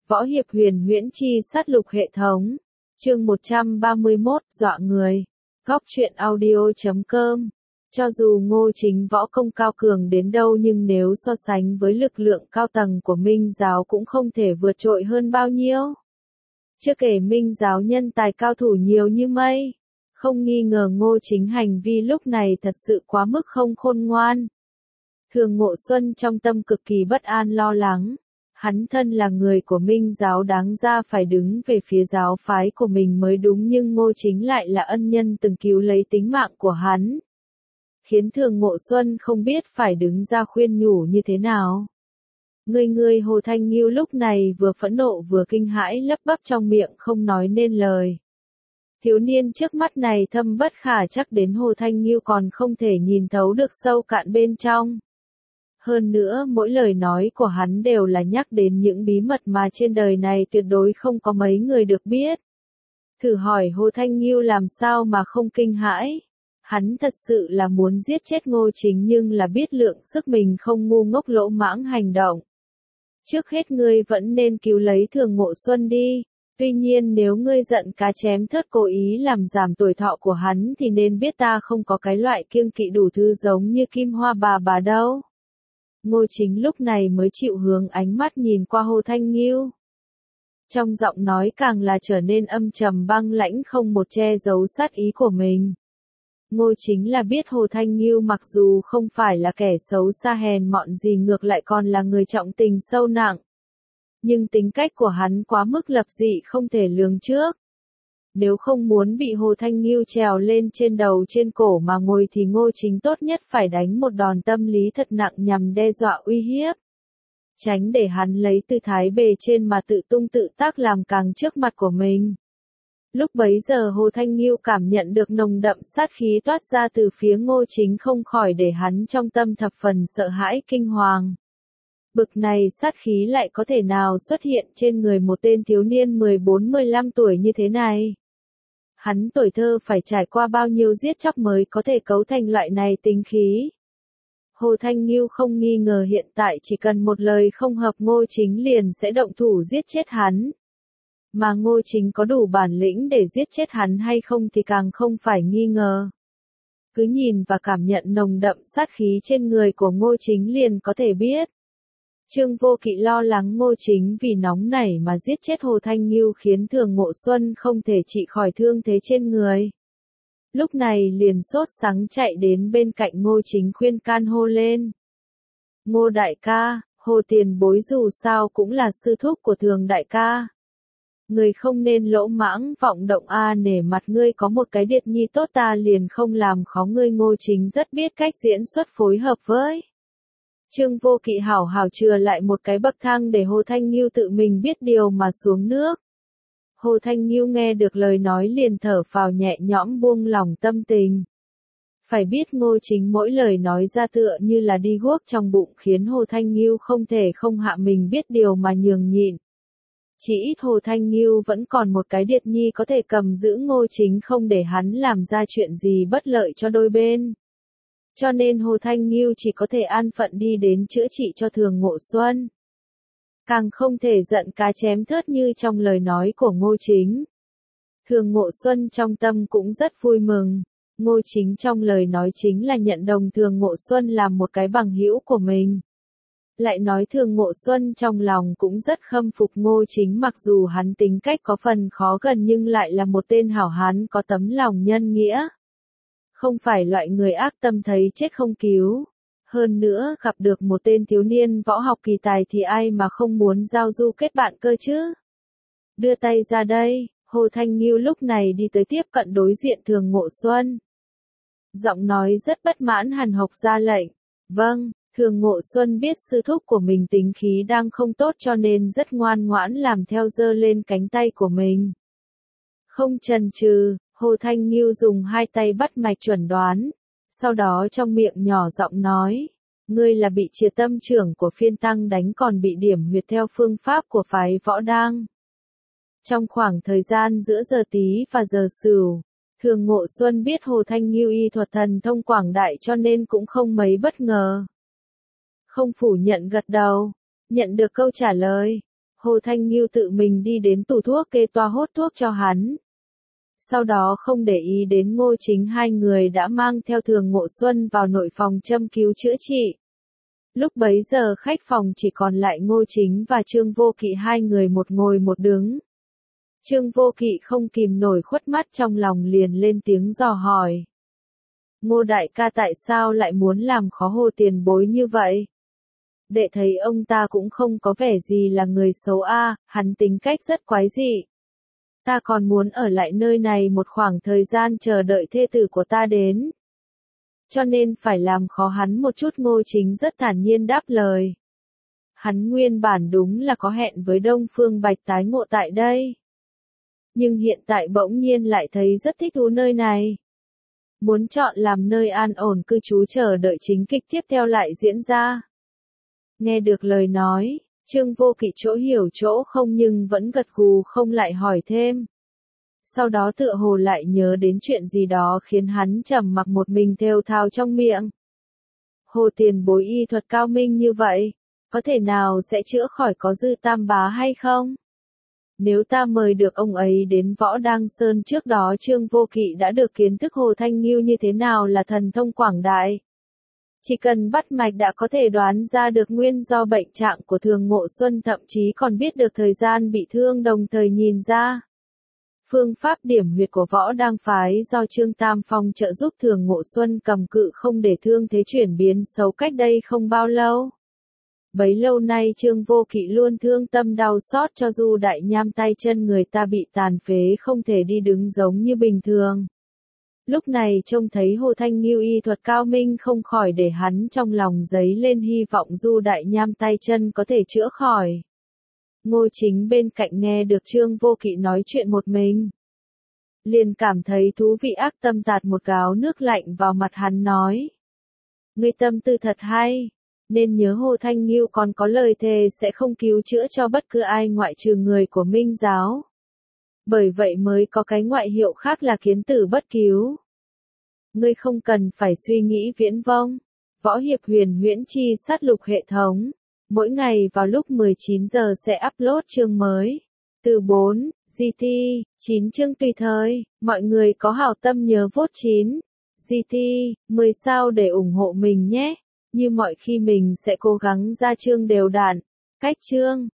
Võ hiệp huyền huyễn chi sát lục hệ thống. Chương 131, dọa người. Góc truyện audio.com. Cho dù Ngô Chính võ công cao cường đến đâu nhưng nếu so sánh với lực lượng cao tầng của Minh giáo cũng không thể vượt trội hơn bao nhiêu. Chưa kể Minh giáo nhân tài cao thủ nhiều như mây. Không nghi ngờ Ngô Chính hành vi lúc này thật sự quá mức không khôn ngoan. Thường Ngộ Xuân trong tâm cực kỳ bất an lo lắng. Hắn thân là người của Minh giáo đáng ra phải đứng về phía giáo phái của mình mới đúng nhưng Ngô Chính lại là ân nhân từng cứu lấy tính mạng của hắn. Khiến Thường Ngộ Xuân không biết phải đứng ra khuyên nhủ như thế nào. Người Hồ Thanh Nghiêu lúc này vừa phẫn nộ vừa kinh hãi lắp bắp trong miệng không nói nên lời. Thiếu niên trước mắt này thâm bất khả chắc đến Hồ Thanh Nghiêu còn không thể nhìn thấu được sâu cạn bên trong. Hơn nữa mỗi lời nói của hắn đều là nhắc đến những bí mật mà trên đời này tuyệt đối không có mấy người được biết. Thử hỏi Hồ Thanh Nghiêu làm sao mà không kinh hãi. Hắn thật sự là muốn giết chết Ngô Chính nhưng là biết lượng sức mình không ngu ngốc lỗ mãng hành động. Trước hết ngươi vẫn nên cứu lấy Thường Ngộ Xuân đi. Tuy nhiên nếu ngươi giận cá chém thớt cố ý làm giảm tuổi thọ của hắn thì nên biết ta không có cái loại kiêng kỵ đủ thứ giống như Kim Hoa bà đâu. Ngô Chính lúc này mới chịu hướng ánh mắt nhìn qua Hồ Thanh Nghiêu. Trong giọng nói càng là trở nên âm trầm băng lãnh không một che giấu sát ý của mình. Ngô Chính là biết Hồ Thanh Nghiêu mặc dù không phải là kẻ xấu xa hèn mọn gì ngược lại còn là người trọng tình sâu nặng. Nhưng tính cách của hắn quá mức lập dị không thể lường trước. Nếu không muốn bị Hồ Thanh Nghiêu trèo lên trên đầu trên cổ mà ngồi thì Ngô Chính tốt nhất phải đánh một đòn tâm lý thật nặng nhằm đe dọa uy hiếp. Tránh để hắn lấy tư thái bề trên mà tự tung tự tác làm càng trước mặt của mình. Lúc bấy giờ Hồ Thanh Nghiêu cảm nhận được nồng đậm sát khí toát ra từ phía Ngô Chính không khỏi để hắn trong tâm thập phần sợ hãi kinh hoàng. Bực này sát khí lại có thể nào xuất hiện trên người một tên thiếu niên 14-15 tuổi như thế này? Hắn tuổi thơ phải trải qua bao nhiêu giết chóc mới có thể cấu thành loại này tính khí. Hồ Thanh Nghiêu không nghi ngờ hiện tại chỉ cần một lời không hợp Ngô Chính liền sẽ động thủ giết chết hắn. Mà Ngô Chính có đủ bản lĩnh để giết chết hắn hay không thì càng không phải nghi ngờ. Cứ nhìn và cảm nhận nồng đậm sát khí trên người của Ngô Chính liền có thể biết. Trương Vô Kỵ lo lắng Ngô Chính vì nóng nảy mà giết chết Hồ Thanh Nghiêu khiến Thường Ngộ Xuân không thể trị khỏi thương thế trên người. Lúc này liền sốt sắng chạy đến bên cạnh Ngô Chính khuyên can hô lên. Ngô đại ca, Hồ tiền bối dù sao cũng là sư thúc của Thường đại ca. Người không nên lỗ mãng vọng động nể mặt ngươi có một cái điệt nhi tốt ta liền không làm khó ngươi. Ngô Chính rất biết cách diễn xuất phối hợp với. Trương Vô Kỵ hảo hảo chừa lại một cái bậc thang để Hồ Thanh Nghiêu tự mình biết điều mà xuống nước. Hồ Thanh Nghiêu nghe được lời nói liền thở phào nhẹ nhõm buông lòng tâm tình. Phải biết Ngô Chính mỗi lời nói ra tựa như là đi guốc trong bụng khiến Hồ Thanh Nghiêu không thể không hạ mình biết điều mà nhường nhịn. Chỉ ít Hồ Thanh Nghiêu vẫn còn một cái điệt nhi có thể cầm giữ Ngô Chính không để hắn làm ra chuyện gì bất lợi cho đôi bên. Cho nên Hồ Thanh Nghiêu chỉ có thể an phận đi đến chữa trị cho Thường Ngộ Xuân. Càng không thể giận cá chém thớt như trong lời nói của Ngô Chính. Thường Ngộ Xuân trong tâm cũng rất vui mừng. Ngô Chính trong lời nói chính là nhận đồng Thường Ngộ Xuân làm một cái bằng hữu của mình. Lại nói Thường Ngộ Xuân trong lòng cũng rất khâm phục Ngô Chính mặc dù hắn tính cách có phần khó gần nhưng lại là một tên hảo hán có tấm lòng nhân nghĩa. Không phải loại người ác tâm thấy chết không cứu. Hơn nữa gặp được một tên thiếu niên võ học kỳ tài thì ai mà không muốn giao du kết bạn cơ chứ. Đưa tay ra đây, Hồ Thanh Nghiêu lúc này đi tới tiếp cận đối diện Thường Ngộ Xuân. Giọng nói rất bất mãn hằn học ra lệnh. Vâng, Thường Ngộ Xuân biết sư thúc của mình tính khí đang không tốt cho nên rất ngoan ngoãn làm theo giơ lên cánh tay của mình. Không chần chừ, Hồ Thanh Nghiêu dùng hai tay bắt mạch chuẩn đoán. Sau đó trong miệng nhỏ giọng nói. Ngươi là bị triệt tâm trưởng của phiên tăng đánh còn bị điểm huyệt theo phương pháp của phái võ đang. Trong khoảng thời gian giữa giờ Tý và giờ Sửu, Thường Ngộ Xuân biết Hồ Thanh Nghiêu y thuật thần thông quảng đại cho nên cũng không mấy bất ngờ. Không phủ nhận gật đầu. Nhận được câu trả lời, Hồ Thanh Nghiêu tự mình đi đến tủ thuốc kê toa hốt thuốc cho hắn. Sau đó không để ý đến Ngô Chính, hai người đã mang theo Thường Ngộ Xuân vào nội phòng châm cứu chữa trị. Lúc bấy giờ khách phòng chỉ còn lại Ngô Chính và Trương Vô Kỵ, hai người một ngồi một đứng. Trương Vô Kỵ không kìm nổi khuất mắt trong lòng, liền lên tiếng dò hỏi. Ngô đại ca tại sao lại muốn làm khó Hồ tiền bối như vậy? Đệ thấy ông ta cũng không có vẻ gì là người xấu a, hắn tính cách rất quái dị. Ta còn muốn ở lại nơi này một khoảng thời gian chờ đợi thê tử của ta đến. Cho nên phải làm khó hắn một chút. Ngô Chính rất thản nhiên đáp lời. Hắn nguyên bản đúng là có hẹn với Đông Phương Bạch tái ngộ tại đây. Nhưng hiện tại bỗng nhiên lại thấy rất thích thú nơi này. Muốn chọn làm nơi an ổn cư trú chờ đợi chính kịch tiếp theo lại diễn ra. Nghe được lời nói, Trương Vô Kỵ chỗ hiểu chỗ không nhưng vẫn gật gù không lại hỏi thêm. Sau đó tựa hồ lại nhớ đến chuyện gì đó khiến hắn trầm mặc một mình thều thào trong miệng. Hồ tiền bối y thuật cao minh như vậy, có thể nào sẽ chữa khỏi Có Dư Tam Bá hay không? Nếu ta mời được ông ấy đến Võ Đăng Sơn, trước đó Trương Vô Kỵ đã được kiến thức Hồ Thanh Nghiêu như thế nào là thần thông quảng đại. Chỉ cần bắt mạch đã có thể đoán ra được nguyên do bệnh trạng của Thường Ngộ Xuân, thậm chí còn biết được thời gian bị thương, đồng thời nhìn ra phương pháp điểm huyệt của Võ Đăng phái do Trương Tam Phong trợ giúp Thường Ngộ Xuân cầm cự không để thương thế chuyển biến xấu cách đây không bao lâu. Bấy lâu nay Trương Vô Kỵ luôn thương tâm đau xót cho Du Đại Nham, tay chân người ta bị tàn phế không thể đi đứng giống như bình thường. Lúc này trông thấy Hồ Thanh Nghiêu y thuật cao minh không khỏi để hắn trong lòng dấy lên hy vọng Du Đại Nham tay chân có thể chữa khỏi. Ngô Chính bên cạnh nghe được Trương Vô Kỵ nói chuyện một mình, liền cảm thấy thú vị, ác tâm tạt một gáo nước lạnh vào mặt hắn nói. Ngươi tâm tư thật hay, nên nhớ Hồ Thanh Nghiêu còn có lời thề sẽ không cứu chữa cho bất cứ ai ngoại trừ người của Minh giáo. Bởi vậy mới có cái ngoại hiệu khác là kiến tử bất cứu. Ngươi không cần phải suy nghĩ viễn vông. Võ Hiệp Huyền Huyễn Chi Sát Lục hệ thống. Mỗi ngày vào lúc 19 giờ sẽ upload chương mới. Từ 4, GT, 9 chương tùy thời. Mọi người có hảo tâm nhớ vote 9, GT, 10 sao để ủng hộ mình nhé. Như mọi khi mình sẽ cố gắng ra chương đều đặn. Cách chương